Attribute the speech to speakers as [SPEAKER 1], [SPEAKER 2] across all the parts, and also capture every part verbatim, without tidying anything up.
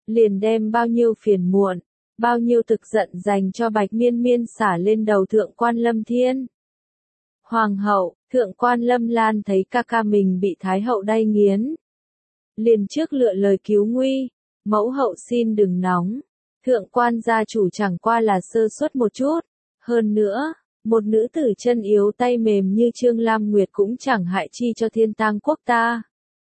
[SPEAKER 1] liền đem bao nhiêu phiền muộn, bao nhiêu thực giận dành cho Bạch Miên Miên xả lên đầu Thượng quan Lâm Thiên. Hoàng hậu, Thượng quan Lâm Lan thấy ca ca mình bị Thái hậu đay nghiến. Liền trước lựa lời cứu nguy, mẫu hậu xin đừng nóng. Thượng quan gia chủ chẳng qua là sơ suất một chút. Hơn nữa, một nữ tử chân yếu tay mềm như Trương Lam Nguyệt cũng chẳng hại chi cho thiên tang quốc ta.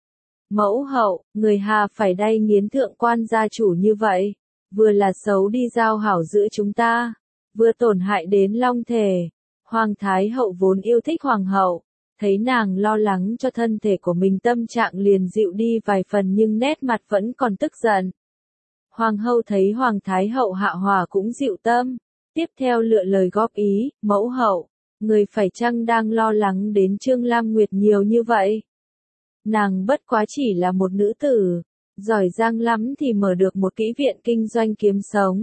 [SPEAKER 1] Mẫu hậu, người hà phải đay nghiến thượng quan gia chủ như vậy, vừa là xấu đi giao hảo giữa chúng ta, vừa tổn hại đến long thể. Hoàng Thái hậu vốn yêu thích hoàng hậu, thấy nàng lo lắng cho thân thể của mình tâm trạng liền dịu đi vài phần nhưng nét mặt vẫn còn tức giận. Hoàng hậu thấy Hoàng Thái hậu hạ hòa cũng dịu tâm, tiếp theo lựa lời góp ý, mẫu hậu, người phải chăng đang lo lắng đến Trương Lam Nguyệt nhiều như vậy? Nàng bất quá chỉ là một nữ tử, giỏi giang lắm thì mở được một kỹ viện kinh doanh kiếm sống.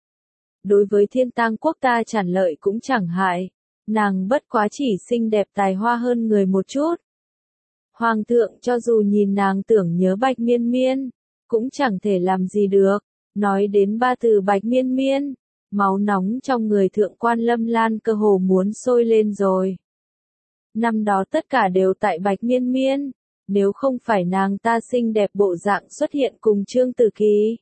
[SPEAKER 1] Đối với thiên tang quốc ta tràn lợi cũng chẳng hại, nàng bất quá chỉ xinh đẹp tài hoa hơn người một chút. Hoàng thượng cho dù nhìn nàng tưởng nhớ Bạch Miên Miên, cũng chẳng thể làm gì được. Nói đến ba từ Bạch Miên Miên, máu nóng trong người thượng quan Lâm Lan cơ hồ muốn sôi lên rồi. Năm đó tất cả đều tại Bạch Miên Miên, nếu không phải nàng ta xinh đẹp bộ dạng xuất hiện cùng Trương Tử Kỳ.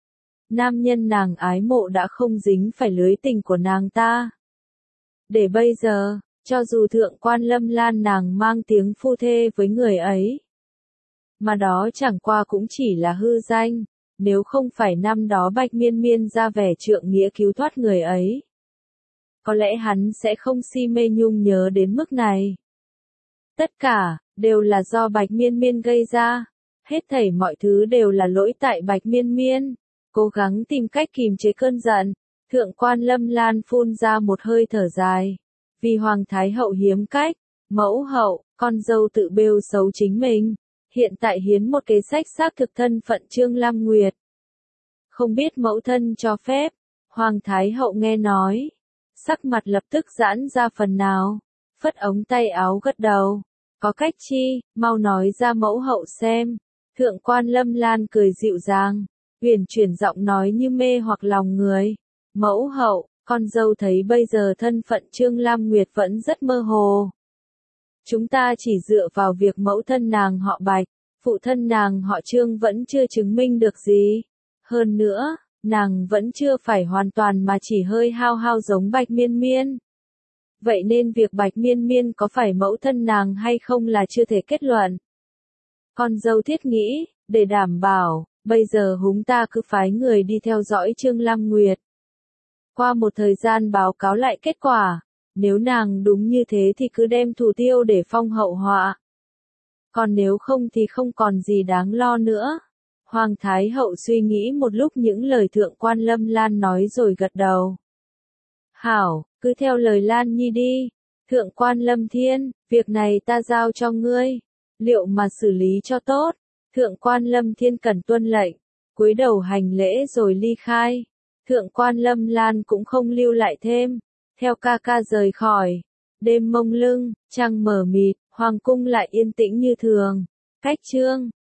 [SPEAKER 1] Nam nhân nàng ái mộ đã không dính phải lưới tình của nàng ta. Để bây giờ, cho dù thượng quan Lâm Lan nàng mang tiếng phu thê với người ấy, mà đó chẳng qua cũng chỉ là hư danh, nếu không phải năm đó Bạch Miên Miên ra vẻ trượng nghĩa cứu thoát người ấy. Có lẽ hắn sẽ không si mê nhung nhớ đến mức này. Tất cả, đều là do Bạch Miên Miên gây ra, hết thảy mọi thứ đều là lỗi tại Bạch Miên Miên. Cố gắng tìm cách kìm chế cơn giận, thượng quan Lâm Lan phun ra một hơi thở dài. Vì Hoàng Thái hậu hiếm cách, mẫu hậu, con dâu tự bêu xấu chính mình, hiện tại hiến một kế sách xác thực thân phận Trương Lam Nguyệt. Không biết mẫu thân cho phép, Hoàng Thái hậu nghe nói, sắc mặt lập tức giãn ra phần nào, phất ống tay áo gật đầu. Có cách chi, mau nói ra mẫu hậu xem. Thượng quan Lâm Lan cười dịu dàng, huyền chuyển giọng nói như mê hoặc lòng người. Mẫu hậu, con dâu thấy bây giờ thân phận Trương Lam Nguyệt vẫn rất mơ hồ. Chúng ta chỉ dựa vào việc mẫu thân nàng họ Bạch, phụ thân nàng họ Trương vẫn chưa chứng minh được gì. Hơn nữa, nàng vẫn chưa phải hoàn toàn mà chỉ hơi hao hao giống Bạch Miên Miên. Vậy nên việc Bạch Miên Miên có phải mẫu thân nàng hay không là chưa thể kết luận. Con dâu thiết nghĩ, để đảm bảo, bây giờ húng ta cứ phái người đi theo dõi Trương Lam Nguyệt. Qua một thời gian báo cáo lại kết quả, nếu nàng đúng như thế thì cứ đem thủ tiêu để phong hậu họa. Còn nếu không thì không còn gì đáng lo nữa. Hoàng Thái hậu suy nghĩ một lúc những lời thượng quan Lâm Lan nói rồi gật đầu. Hảo, cứ theo lời Lan Nhi đi. Thượng quan Lâm Thiên, việc này ta giao cho ngươi. Liệu mà xử lý cho tốt. Thượng quan Lâm Thiên cần tuân lệnh, cúi đầu hành lễ rồi ly khai. Thượng quan Lâm Lan cũng không lưu lại thêm, theo ca ca rời khỏi. Đêm mông lưng, trăng mờ mịt, hoàng cung lại yên tĩnh như thường. Cách chương